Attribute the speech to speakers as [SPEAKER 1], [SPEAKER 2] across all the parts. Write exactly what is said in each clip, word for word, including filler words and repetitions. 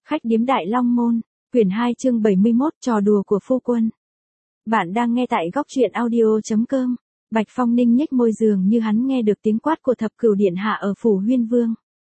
[SPEAKER 1] Khách điếm Đại Long Môn, quyển hai chương bảy mươi mốt, trò đùa của phu quân. Bạn đang nghe tại góc truyện audio chấm com. Bạch Phong Ninh nhếch môi dường như hắn nghe được tiếng quát của thập cửu điện hạ ở phủ Huyên Vương.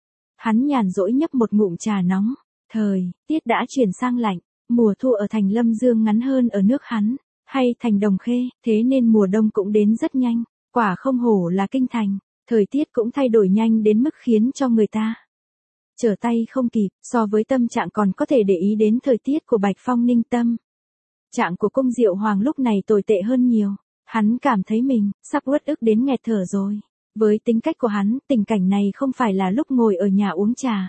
[SPEAKER 1] Hắn nhàn rỗi nhấp một ngụm trà nóng. Thời tiết đã chuyển sang lạnh, mùa thu ở thành Lâm Dương ngắn hơn ở nước hắn, hay thành Đồng Khê, thế nên mùa đông cũng đến rất nhanh. Quả không hổ là kinh thành, thời tiết cũng thay đổi nhanh đến mức khiến cho người ta trở tay không kịp. So với tâm trạng còn có thể để ý đến thời tiết của Bạch Phong Ninh, tâm trạng của Cung Diệu Hoàng lúc này tồi tệ hơn nhiều. Hắn cảm thấy mình sắp uất ức đến nghẹt thở rồi. Với tính cách của hắn, tình cảnh này không phải là lúc ngồi ở nhà uống trà.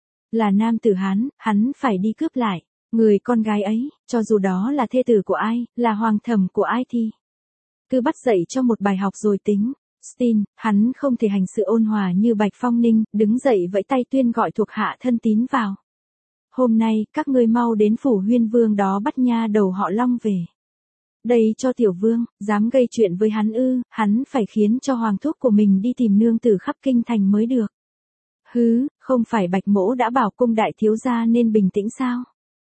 [SPEAKER 1] Là nam tử hắn, hắn phải đi cướp lại người con gái ấy, cho dù đó là thê tử của ai, là hoàng thẩm của ai thì cứ bắt dậy cho một bài học rồi tính. Stin, hắn không thể hành sự ôn hòa như Bạch Phong Ninh, đứng dậy vẫy tay tuyên gọi thuộc hạ thân tín vào. Hôm nay, các ngươi mau đến phủ Huyên Vương đó bắt nha đầu họ Long về. Đây cho tiểu vương, dám gây chuyện với hắn ư, hắn phải khiến cho hoàng thúc của mình đi tìm nương tử khắp kinh thành mới được. Hứ, không phải Bạch mỗ đã bảo cung đại thiếu gia nên bình tĩnh sao?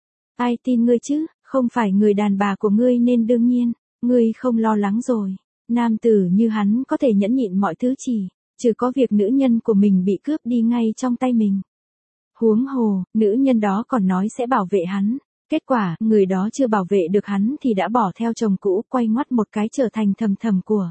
[SPEAKER 1] Ai tin ngươi chứ, không phải người đàn bà của ngươi nên đương nhiên, ngươi không lo lắng rồi. Nam tử như hắn có thể nhẫn nhịn mọi thứ chỉ, trừ có việc nữ nhân của mình bị cướp đi ngay trong tay mình. Huống hồ, nữ nhân đó còn nói sẽ bảo vệ hắn. Kết quả, người đó chưa bảo vệ được hắn thì đã bỏ theo chồng cũ, quay ngoắt một cái trở thành thầm thầm của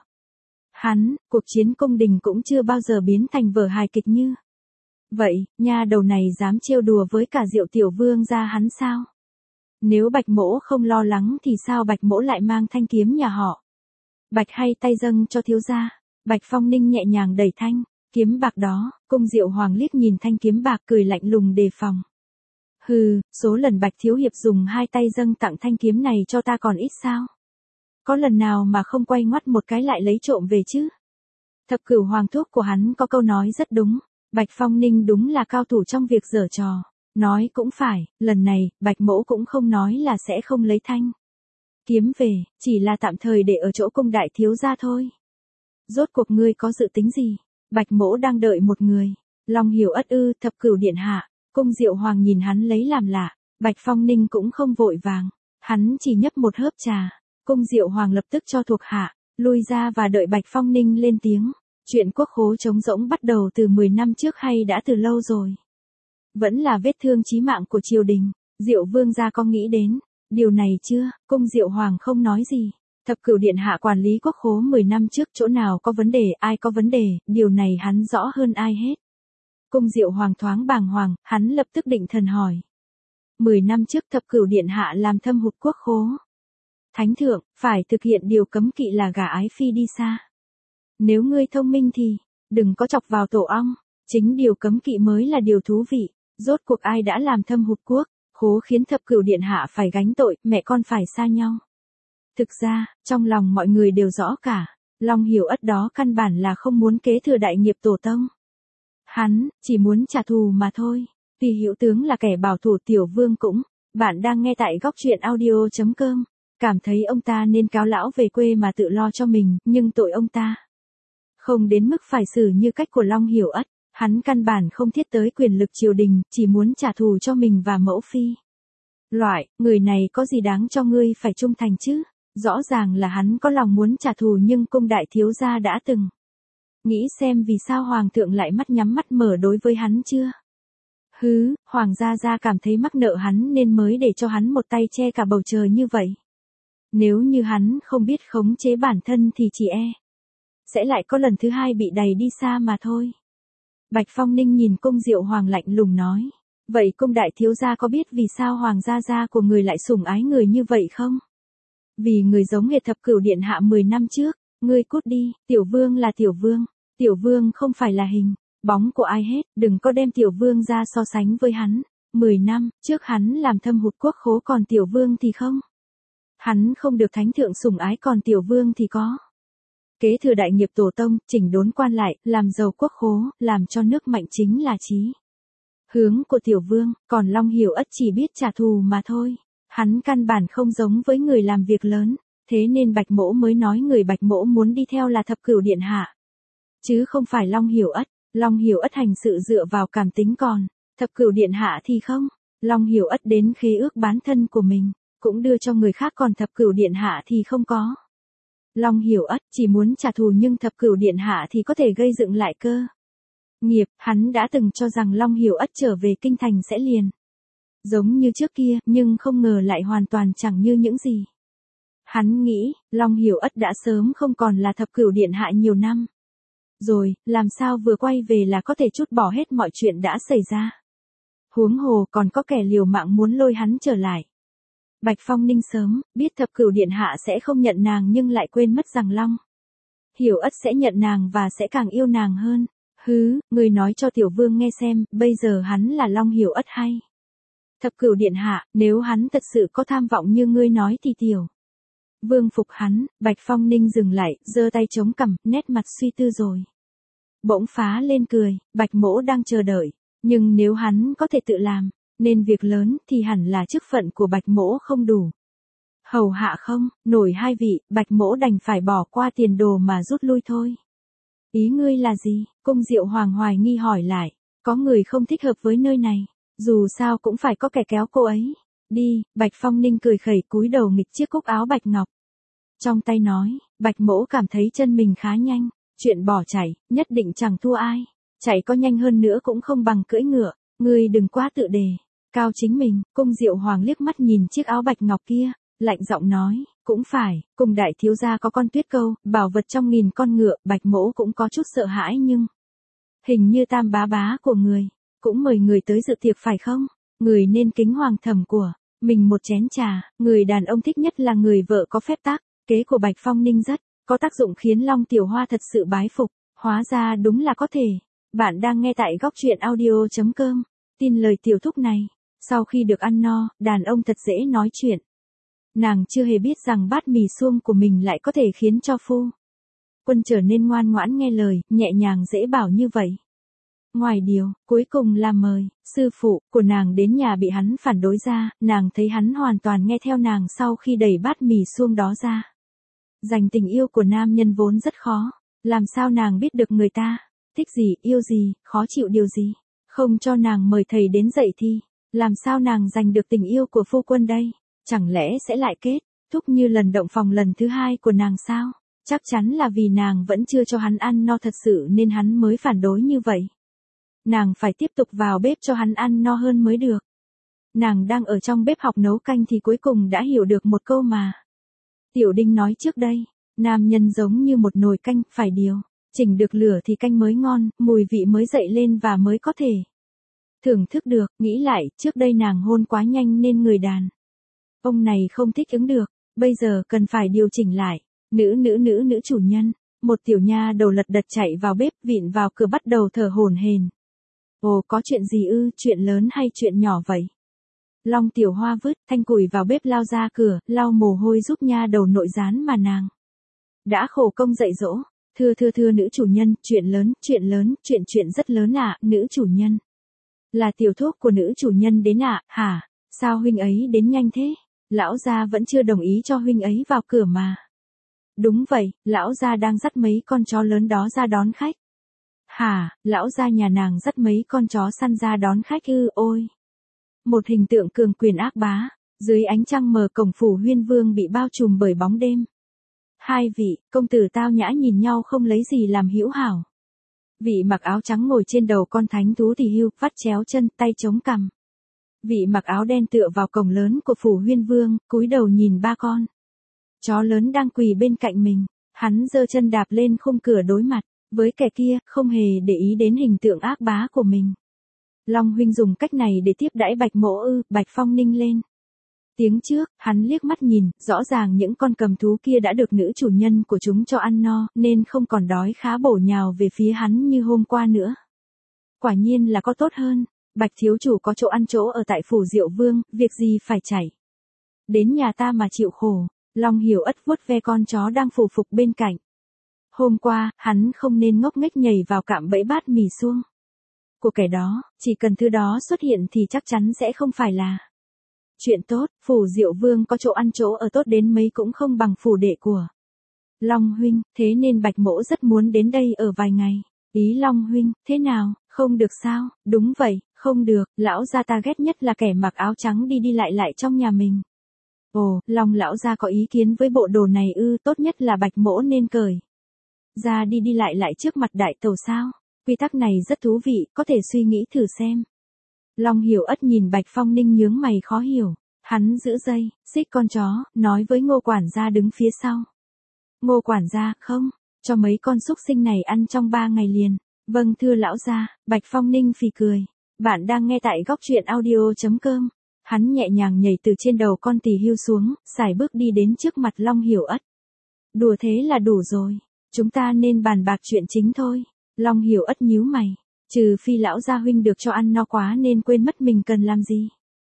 [SPEAKER 1] hắn. Cuộc chiến cung đình cũng chưa bao giờ biến thành vở hài kịch như vậy. Nha đầu này dám trêu đùa với cả Diệu tiểu vương gia hắn sao? Nếu Bạch mỗ không lo lắng thì sao Bạch mỗ lại mang thanh kiếm nhà họ Bạch hay tay dâng cho thiếu gia? Bạch Phong Ninh nhẹ nhàng đẩy thanh kiếm bạc đó. Cung Diệu Hoàng liếc nhìn thanh kiếm bạc cười lạnh lùng đề phòng. Hừ, số lần Bạch thiếu hiệp dùng hai tay dâng tặng thanh kiếm này cho ta còn ít sao? Có lần nào mà không quay ngoắt một cái lại lấy trộm về chứ? Thập cửu hoàng thúc của hắn có câu nói rất đúng. Bạch Phong Ninh đúng là cao thủ trong việc giở trò. Nói cũng phải, lần này, Bạch mỗ cũng không nói là sẽ không lấy thanh kiếm về, chỉ là tạm thời để ở chỗ cung đại thiếu gia thôi. Rốt cuộc ngươi có dự tính gì? Bạch mỗ đang đợi một người. Long Hiểu Ất ư, thập cửu điện hạ. Cung Diệu Hoàng nhìn hắn lấy làm lạ. Bạch Phong Ninh cũng không vội vàng. Hắn chỉ nhấp một hớp trà. Cung Diệu Hoàng lập tức cho thuộc hạ lui ra và đợi Bạch Phong Ninh lên tiếng. Chuyện quốc khố trống rỗng bắt đầu từ mười năm trước hay đã từ lâu rồi? Vẫn là vết thương chí mạng của triều đình. Diệu vương gia có nghĩ đến điều này chưa? Cung Diệu Hoàng không nói gì. Thập cửu điện hạ quản lý quốc khố mười năm trước, chỗ nào có vấn đề, ai có vấn đề, điều này hắn rõ hơn ai hết. Cung Diệu Hoàng thoáng bàng hoàng, hắn lập tức định thần hỏi. mười năm trước thập cửu điện hạ làm thâm hụt quốc khố. Thánh thượng, phải thực hiện điều cấm kỵ là gả ái phi đi xa. Nếu ngươi thông minh thì, đừng có chọc vào tổ ong. Chính điều cấm kỵ mới là điều thú vị. Rốt cuộc ai đã làm thâm hụt quốc khố khiến thập cửu điện hạ phải gánh tội, mẹ con phải xa nhau. Thực ra, trong lòng mọi người đều rõ cả. Long Hiểu Ất đó căn bản là không muốn kế thừa đại nghiệp tổ tông. Hắn chỉ muốn trả thù mà thôi. Tuy Hữu tướng là kẻ bảo thủ, tiểu vương cũng. Bạn đang nghe tại góc truyện audio chấm com. Cảm thấy ông ta nên cáo lão về quê mà tự lo cho mình, nhưng tội ông ta không đến mức phải xử như cách của Long Hiểu Ất. Hắn căn bản không thiết tới quyền lực triều đình, chỉ muốn trả thù cho mình và mẫu phi. Loại người này có gì đáng cho ngươi phải trung thành chứ? Rõ ràng là hắn có lòng muốn trả thù, nhưng cung đại thiếu gia đã từng nghĩ xem vì sao hoàng thượng lại mắt nhắm mắt mở đối với hắn chưa? Hứ, hoàng gia gia cảm thấy mắc nợ hắn nên mới để cho hắn một tay che cả bầu trời như vậy. Nếu như hắn không biết khống chế bản thân thì chỉ e sẽ lại có lần thứ hai bị đày đi xa mà thôi. Bạch Phong Ninh nhìn Cung Diệu Hoàng lạnh lùng nói. Vậy cung đại thiếu gia có biết vì sao hoàng gia gia của người lại sủng ái người như vậy không? Vì người giống hệt thập cửu điện hạ mười năm trước. Ngươi cút đi, tiểu vương là tiểu vương. Tiểu vương không phải là hình bóng của ai hết, đừng có đem tiểu vương ra so sánh với hắn. mười năm trước hắn làm thâm hụt quốc khố, còn tiểu vương thì không. Hắn không được thánh thượng sủng ái, còn tiểu vương thì có. Kế thừa đại nghiệp tổ tông, chỉnh đốn quan lại, làm giàu quốc khố, làm cho nước mạnh chính là chí hướng của tiểu vương, còn Long Hiểu Ất chỉ biết trả thù mà thôi. Hắn căn bản không giống với người làm việc lớn, thế nên Bạch mỗ mới nói người Bạch mỗ muốn đi theo là thập cửu điện hạ, chứ không phải Long Hiểu Ất. Long Hiểu Ất hành sự dựa vào cảm tính, còn thập cửu điện hạ thì không. Long Hiểu Ất đến khế ước bán thân của mình, cũng đưa cho người khác, còn Thập Cửu Điện Hạ thì không có. Long Hiểu Ất chỉ muốn trả thù, nhưng Thập Cửu Điện Hạ thì có thể gây dựng lại cơ nghiệp. Hắn đã từng cho rằng Long Hiểu Ất trở về kinh thành sẽ liền giống như trước kia, nhưng không ngờ lại hoàn toàn chẳng như những gì hắn nghĩ. Long Hiểu Ất đã sớm không còn là Thập Cửu Điện Hạ nhiều năm rồi, làm sao vừa quay về là có thể trút bỏ hết mọi chuyện đã xảy ra. Huống hồ còn có kẻ liều mạng muốn lôi hắn trở lại. Bạch Phong Ninh sớm biết Thập Cửu Điện Hạ sẽ không nhận nàng, nhưng lại quên mất rằng Long Hiểu Ất sẽ nhận nàng và sẽ càng yêu nàng hơn. Hứ, người nói cho tiểu vương nghe xem, bây giờ hắn là Long Hiểu Ất hay Thập Cửu Điện Hạ, nếu hắn thật sự có tham vọng như ngươi nói thì tiểu vương phục hắn. Bạch Phong Ninh dừng lại, giơ tay chống cằm, nét mặt suy tư rồi bỗng phá lên cười. Bạch mỗ đang chờ đợi, nhưng nếu hắn có thể tự làm nên việc lớn thì hẳn là chức phận của Bạch mỗ không đủ hầu hạ không nổi hai vị. Bạch mỗ đành phải bỏ qua tiền đồ mà rút lui thôi. Ý ngươi là gì? Cung Diệu Hoàng hoài nghi hỏi lại. Có người không thích hợp với nơi này, dù sao cũng phải có kẻ kéo cô ấy đi. Bạch Phong Ninh cười khẩy, cúi đầu nghịch chiếc cúc áo bạch ngọc trong tay, nói, Bạch mỗ cảm thấy chân mình khá nhanh, chuyện bỏ chạy nhất định chẳng thua ai, chạy có nhanh hơn nữa cũng không bằng cưỡi ngựa. Ngươi đừng quá tự đề cao chính mình. Cung Diệu Hoàng liếc mắt nhìn chiếc áo bạch ngọc kia, lạnh giọng nói, cũng phải, cùng đại thiếu gia có con tuyết câu, bảo vật trong nghìn con ngựa. Bạch mỗ cũng có chút sợ hãi, nhưng hình như Tam bá bá của người cũng mời người tới dự tiệc phải không? Người nên kính hoàng thẩm của mình một chén trà. Người đàn ông thích nhất là người vợ có phép tắc. Kế của Bạch Phong Ninh rất có tác dụng, khiến Long Tiểu Hoa thật sự bái phục. Hóa ra đúng là có thể. Bạn đang nghe tại góc truyện audio chấm com. Tin lời tiểu thúc này, sau khi được ăn no, đàn ông thật dễ nói chuyện. Nàng chưa hề biết rằng bát mì suông của mình lại có thể khiến cho phu quân trở nên ngoan ngoãn nghe lời, nhẹ nhàng dễ bảo như vậy. Ngoài điều, cuối cùng là mời sư phụ của nàng đến nhà bị hắn phản đối ra. Nàng thấy hắn hoàn toàn nghe theo nàng sau khi đẩy bát mì suông đó ra. Dành tình yêu của nam nhân vốn rất khó, làm sao nàng biết được người ta thích gì, yêu gì, khó chịu điều gì. Không cho nàng mời thầy đến dạy thì làm sao nàng giành được tình yêu của phu quân đây? Chẳng lẽ sẽ lại kết thúc như lần động phòng lần thứ hai của nàng sao? Chắc chắn là vì nàng vẫn chưa cho hắn ăn no thật sự nên hắn mới phản đối như vậy. Nàng phải tiếp tục vào bếp cho hắn ăn no hơn mới được. Nàng đang ở trong bếp học nấu canh thì cuối cùng đã hiểu được một câu mà Tiểu Đinh nói trước đây. Nam nhân giống như một nồi canh, phải điều chỉnh được lửa thì canh mới ngon, mùi vị mới dậy lên và mới có thể thưởng thức được. Nghĩ lại, trước đây nàng hôn quá nhanh nên người đàn ông này không thích ứng được, bây giờ cần phải điều chỉnh lại. Nữ nữ nữ nữ chủ nhân, một tiểu nha đầu lật đật chạy vào bếp, vịn vào cửa bắt đầu thở hổn hển. Ồ, có chuyện gì ư? Chuyện lớn hay chuyện nhỏ vậy? Long Tiểu Hoa vứt thanh củi vào bếp, lao ra cửa, lau mồ hôi giúp nha đầu nội gián mà nàng đã khổ công dạy dỗ. Thưa thưa thưa nữ chủ nhân, chuyện lớn, chuyện lớn, chuyện chuyện rất lớn ạ. Nữ chủ nhân, là tiểu thuốc của nữ chủ nhân đến ạ. Hả? Sao huynh ấy đến nhanh thế? Lão gia vẫn chưa đồng ý cho huynh ấy vào cửa mà. Đúng vậy, lão gia đang dắt mấy con chó lớn đó ra đón khách. Hả? Lão gia nhà nàng dắt mấy con chó săn ra đón khách ư? Ôi, một hình tượng cường quyền ác bá, dưới ánh trăng mờ, cổng phủ Huyên Vương bị bao trùm bởi bóng đêm. Hai vị công tử tao nhã nhìn nhau không lấy gì làm hữu hảo. Vị mặc áo trắng ngồi trên đầu con thánh thú thì hưu, vắt chéo chân, tay chống cằm. Vị mặc áo đen tựa vào cổng lớn của phủ Huyên Vương, cúi đầu nhìn ba con chó lớn đang quỳ bên cạnh mình. Hắn giơ chân đạp lên khung cửa đối mặt với kẻ kia, không hề để ý đến hình tượng ác bá của mình. Long huynh dùng cách này để tiếp đãi Bạch mỗ ư? Bạch Phong Ninh lên tiếng trước, hắn liếc mắt nhìn, rõ ràng những con cầm thú kia đã được nữ chủ nhân của chúng cho ăn no, nên không còn đói khá bổ nhào về phía hắn như hôm qua nữa. Quả nhiên là có tốt hơn. Bạch thiếu chủ có chỗ ăn chỗ ở tại phủ Diệu Vương, việc gì phải chảy đến nhà ta mà chịu khổ. Long Hiểu Ất vuốt ve con chó đang phủ phục bên cạnh. Hôm qua, hắn không nên ngốc nghếch nhảy vào cạm bẫy bát mì suông của kẻ đó, chỉ cần thứ đó xuất hiện thì chắc chắn sẽ không phải là chuyện tốt. Phủ Diệu Vương có chỗ ăn chỗ ở tốt đến mấy cũng không bằng phủ đệ của Long huynh, thế nên Bạch mỗ rất muốn đến đây ở vài ngày. Ý Long huynh, thế nào, không được sao? Đúng vậy, Không được, lão gia ta ghét nhất là kẻ mặc áo trắng đi đi lại lại trong nhà mình. Ồ, Long lão gia có ý kiến với bộ đồ này ư, tốt nhất là Bạch mỗ nên cởi ra đi đi lại lại trước mặt đại tẩu sao? Quy tắc này rất thú vị, có thể suy nghĩ thử xem. Long Hiểu Ất nhìn Bạch Phong Ninh nhướng mày khó hiểu. Hắn giữ dây, xích con chó, nói với Ngô quản gia đứng phía sau. Ngô quản gia, không, cho mấy con súc sinh này ăn trong ba ngày liền. Vâng thưa lão gia. Bạch Phong Ninh phì cười. Bạn đang nghe tại góc truyện audio.com. Hắn nhẹ nhàng nhảy từ trên đầu con tỳ hươu xuống, sải bước đi đến trước mặt Long Hiểu Ất. Đùa thế là đủ rồi, chúng ta nên bàn bạc chuyện chính thôi. Long Hiểu Ất nhíu mày, trừ phi lão gia huynh được cho ăn no quá nên quên mất mình cần làm gì.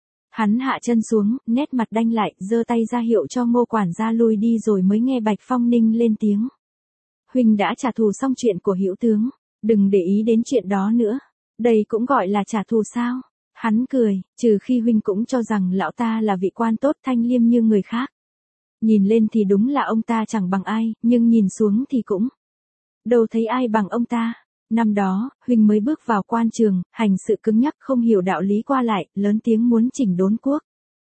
[SPEAKER 1] Hắn hạ chân xuống, nét mặt đanh lại, giơ tay ra hiệu cho Ngô quản gia lui đi rồi mới nghe Bạch Phong Ninh lên tiếng. Huynh đã trả thù xong chuyện của Hữu tướng, đừng để ý đến chuyện đó nữa. Đây cũng gọi là trả thù sao? Hắn cười, trừ khi huynh cũng cho rằng lão ta là vị quan tốt thanh liêm như người khác. Nhìn lên thì đúng là ông ta chẳng bằng ai, nhưng nhìn xuống thì cũng đâu thấy ai bằng ông ta. Năm đó, huynh mới bước vào quan trường, hành sự cứng nhắc không hiểu đạo lý qua lại, lớn tiếng muốn chỉnh đốn quốc.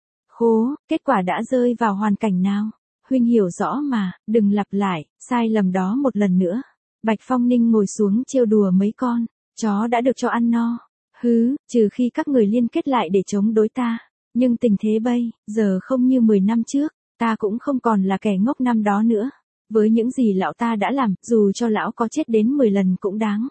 [SPEAKER 1] Khố, kết quả đã rơi vào hoàn cảnh nào? Huynh hiểu rõ mà, đừng lặp lại, sai lầm đó một lần nữa. Bạch Phong Ninh ngồi xuống trêu đùa mấy con, chó đã được cho ăn no. Hứ, trừ khi các người liên kết lại để chống đối ta. Nhưng tình thế bây giờ không như mười năm trước, ta cũng không còn là kẻ ngốc năm đó nữa. Với những gì lão ta đã làm, dù cho lão có chết đến mười lần cũng đáng.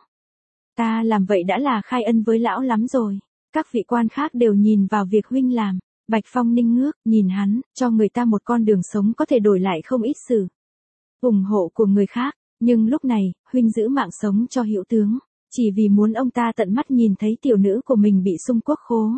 [SPEAKER 1] Ta làm vậy đã là khai ân với lão lắm rồi. Các vị quan khác đều nhìn vào việc huynh làm. Bạch Phong Ninh ngước, nhìn hắn, cho người ta một con đường sống có thể đổi lại không ít sự ủng hộ của người khác. Nhưng lúc này, huynh giữ mạng sống cho Hữu tướng. Chỉ vì muốn ông ta tận mắt nhìn thấy tiểu nữ của mình bị xung quốc khố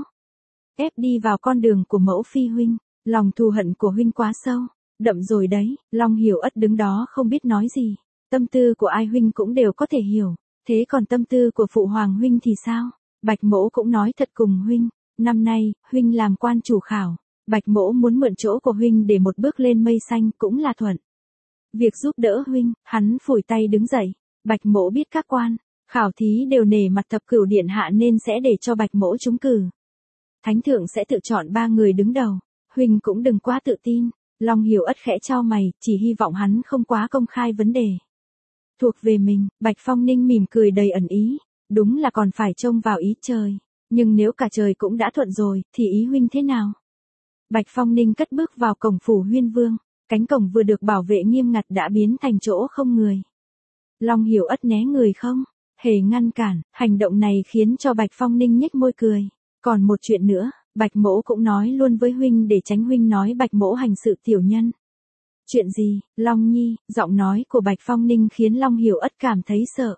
[SPEAKER 1] ép đi vào con đường của mẫu phi huynh. Lòng thù hận của huynh quá sâu, đậm rồi đấy. Long Hiểu Ất đứng đó không biết nói gì. Tâm tư của ai huynh cũng đều có thể hiểu. Thế còn tâm tư của phụ hoàng huynh thì sao? Bạch mỗ cũng nói thật cùng huynh. Năm nay, huynh làm quan chủ khảo. Bạch mỗ muốn mượn chỗ của huynh để một bước lên mây xanh cũng là thuận việc giúp đỡ huynh. Hắn phủi tay đứng dậy. Bạch mỗ biết các quan khảo thí đều nể mặt thập cửu điện hạ nên sẽ để cho Bạch mỗ trúng cử. Thánh thượng sẽ tự chọn ba người đứng đầu. Huynh cũng đừng quá tự tin. Long Hiểu Ất khẽ chau mày, chỉ hy vọng hắn không quá công khai vấn đề thuộc về mình. Bạch Phong Ninh mỉm cười đầy ẩn ý. Đúng là còn phải trông vào ý trời. Nhưng nếu cả trời cũng đã thuận rồi, thì ý huynh thế nào? Bạch Phong Ninh cất bước vào cổng phủ Huyên Vương. Cánh cổng vừa được bảo vệ nghiêm ngặt đã biến thành chỗ không người. Long Hiểu Ất né người không hề ngăn cản. Hành động này khiến cho Bạch Phong Ninh nhếch môi cười. Còn một chuyện nữa, Bạch mỗ cũng nói luôn với huynh để tránh huynh nói Bạch mỗ hành sự tiểu nhân. Chuyện gì, Long Nhi? Giọng nói của Bạch Phong Ninh khiến Long Hiểu Ất cảm thấy sợ.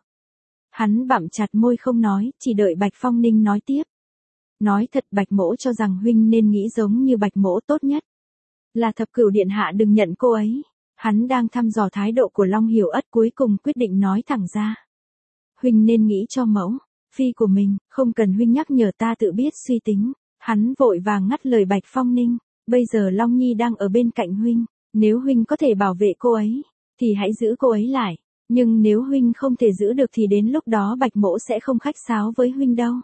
[SPEAKER 1] Hắn bặm chặt môi không nói, chỉ đợi Bạch Phong Ninh nói tiếp. Nói thật, Bạch mỗ cho rằng huynh nên nghĩ giống như Bạch mỗ tốt nhất. Là thập cửu điện hạ đừng nhận cô ấy. Hắn đang thăm dò thái độ của Long Hiểu Ất, cuối cùng quyết định nói thẳng ra. Huynh nên nghĩ cho mẫu phi của mình, không cần huynh nhắc nhở, ta tự biết suy tính. Hắn vội vàng ngắt lời Bạch Phong Ninh. Bây giờ Long Nhi đang ở bên cạnh huynh. Nếu huynh có thể bảo vệ cô ấy, thì hãy giữ cô ấy lại. Nhưng nếu huynh không thể giữ được thì đến lúc đó Bạch mỗ sẽ không khách sáo với huynh đâu.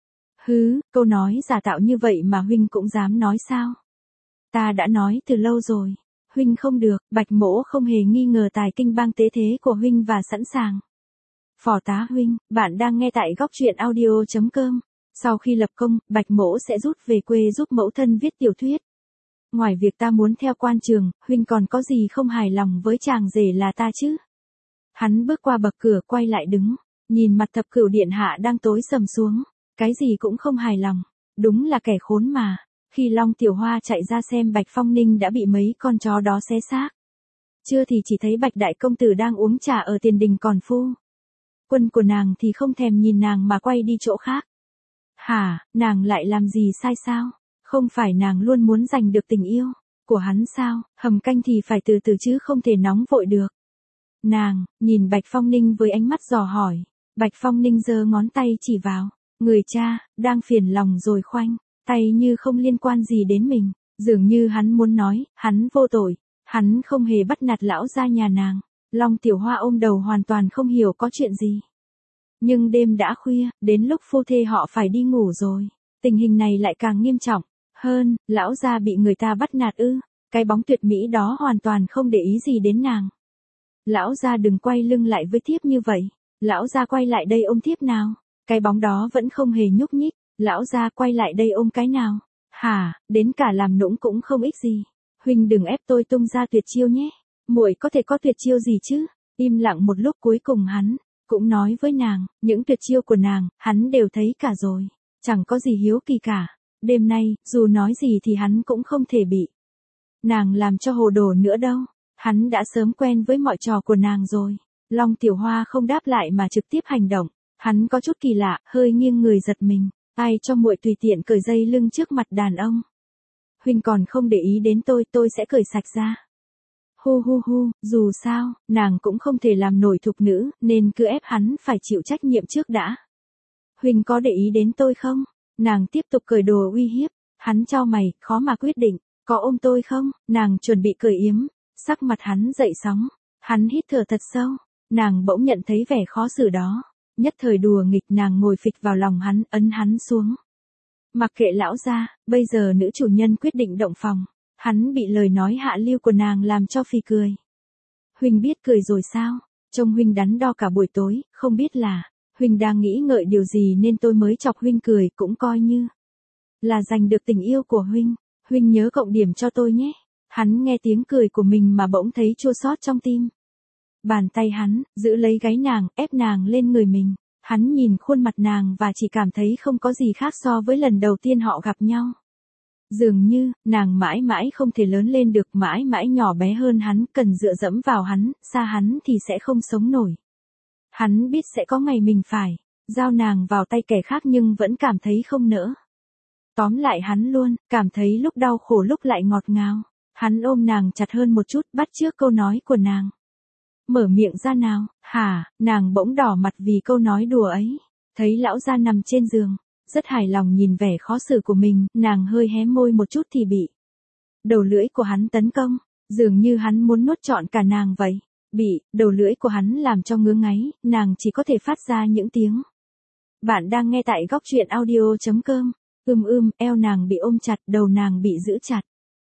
[SPEAKER 1] Hứ, câu nói giả tạo như vậy mà huynh cũng dám nói sao? Ta đã nói từ lâu rồi. Huynh không được. Bạch mỗ không hề nghi ngờ tài kinh bang tế thế của huynh và sẵn sàng. Phò tá huynh, bạn đang nghe tại góc truyện audio.com. Sau khi lập công, Bạch mỗ sẽ rút về quê giúp mẫu thân viết tiểu thuyết. Ngoài việc ta muốn theo quan trường, huynh còn có gì không hài lòng với chàng rể là ta chứ? Hắn bước qua bậc cửa quay lại đứng, nhìn mặt thập cửu điện hạ đang tối sầm xuống. Cái gì cũng không hài lòng. Đúng là kẻ khốn mà. Khi Long Tiểu Hoa chạy ra xem Bạch Phong Ninh đã bị mấy con chó đó xé xác. Chưa thì chỉ thấy Bạch Đại Công Tử đang uống trà ở tiền đình còn phu quân của nàng thì không thèm nhìn nàng mà quay đi chỗ khác. Hả, nàng lại làm gì sai sao? Không phải nàng luôn muốn giành được tình yêu của hắn sao? Hầm canh thì phải từ từ chứ không thể nóng vội được. Nàng nhìn Bạch Phong Ninh với ánh mắt dò hỏi. Bạch Phong Ninh giơ ngón tay chỉ vào người cha đang phiền lòng rồi khoanh tay như không liên quan gì đến mình. Dường như hắn muốn nói, hắn vô tội, hắn không hề bắt nạt lão gia nhà nàng. Long Tiểu Hoa ôm đầu hoàn toàn không hiểu có chuyện gì. Nhưng đêm đã khuya, đến lúc phu thê họ phải đi ngủ rồi. Tình hình này lại càng nghiêm trọng. Hơn, lão gia bị người ta bắt nạt ư. Cái bóng tuyệt mỹ đó hoàn toàn không để ý gì đến nàng. Lão gia đừng quay lưng lại với thiếp như vậy. Lão gia quay lại đây ôm thiếp nào. Cái bóng đó vẫn không hề nhúc nhích. Lão gia quay lại đây ôm cái nào. Hả, đến cả làm nũng cũng không ích gì. Huynh đừng ép tôi tung ra tuyệt chiêu nhé. Muội có thể có tuyệt chiêu gì chứ? Im lặng một lúc cuối cùng hắn cũng nói với nàng, những tuyệt chiêu của nàng, hắn đều thấy cả rồi. Chẳng có gì hiếu kỳ cả. Đêm nay, dù nói gì thì hắn cũng không thể bị nàng làm cho hồ đồ nữa đâu. Hắn đã sớm quen với mọi trò của nàng rồi. Long Tiểu Hoa không đáp lại mà trực tiếp hành động. Hắn có chút kỳ lạ, hơi nghiêng người giật mình. Ai cho muội tùy tiện cởi dây lưng trước mặt đàn ông. Huynh còn không để ý đến tôi, tôi sẽ cởi sạch ra. Hu hu hu, dù sao, nàng cũng không thể làm nổi thục nữ, nên cứ ép hắn phải chịu trách nhiệm trước đã. Huynh có để ý đến tôi không? Nàng tiếp tục cởi đồ uy hiếp. Hắn chau mày, khó mà quyết định. Có ôm tôi không? Nàng chuẩn bị cởi yếm. Sắc mặt hắn dậy sóng. Hắn hít thở thật sâu. Nàng bỗng nhận thấy vẻ khó xử đó. Nhất thời đùa nghịch nàng ngồi phịch vào lòng hắn, ấn hắn xuống. Mặc kệ lão gia, bây giờ nữ chủ nhân quyết định động phòng. Hắn bị lời nói hạ lưu của nàng làm cho phì cười. Huynh biết cười rồi sao? Trông huynh đắn đo cả buổi tối, không biết là huynh đang nghĩ ngợi điều gì nên tôi mới chọc huynh cười, cũng coi như là giành được tình yêu của huynh. Huynh nhớ cộng điểm cho tôi nhé. Hắn nghe tiếng cười của mình mà bỗng thấy chua xót trong tim. Bàn tay hắn giữ lấy gáy nàng, ép nàng lên người mình. Hắn nhìn khuôn mặt nàng và chỉ cảm thấy không có gì khác so với lần đầu tiên họ gặp nhau. Dường như, nàng mãi mãi không thể lớn lên được, mãi mãi nhỏ bé hơn hắn, cần dựa dẫm vào hắn, xa hắn thì sẽ không sống nổi. Hắn biết sẽ có ngày mình phải giao nàng vào tay kẻ khác nhưng vẫn cảm thấy không nỡ. Tóm lại hắn luôn cảm thấy lúc đau khổ lúc lại ngọt ngào. Hắn ôm nàng chặt hơn một chút, bắt chước câu nói của nàng. Mở miệng ra nào. Hả? Nàng bỗng đỏ mặt vì câu nói đùa ấy. Thấy lão gia nằm trên giường, rất hài lòng nhìn vẻ khó xử của mình, nàng hơi hé môi một chút thì bị đầu lưỡi của hắn tấn công. Dường như hắn muốn nuốt trọn cả nàng vậy. Bị đầu lưỡi của hắn làm cho ngứa ngáy, nàng chỉ có thể phát ra những tiếng. Bạn đang nghe tại góc truyện audio chấm com. Ưm ưm, eo nàng bị ôm chặt, đầu nàng bị giữ chặt.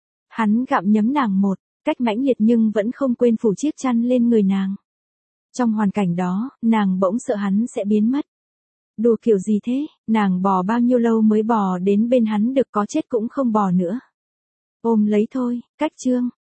[SPEAKER 1] Hắn gặm nhấm nàng một cách mãnh liệt nhưng vẫn không quên phủ chiếc chăn lên người nàng. Trong hoàn cảnh đó, nàng bỗng sợ hắn sẽ biến mất. Đùa kiểu gì thế? Nàng bò bao nhiêu lâu mới bò đến bên hắn được, có chết cũng không bò nữa. Ôm lấy thôi, cách chương.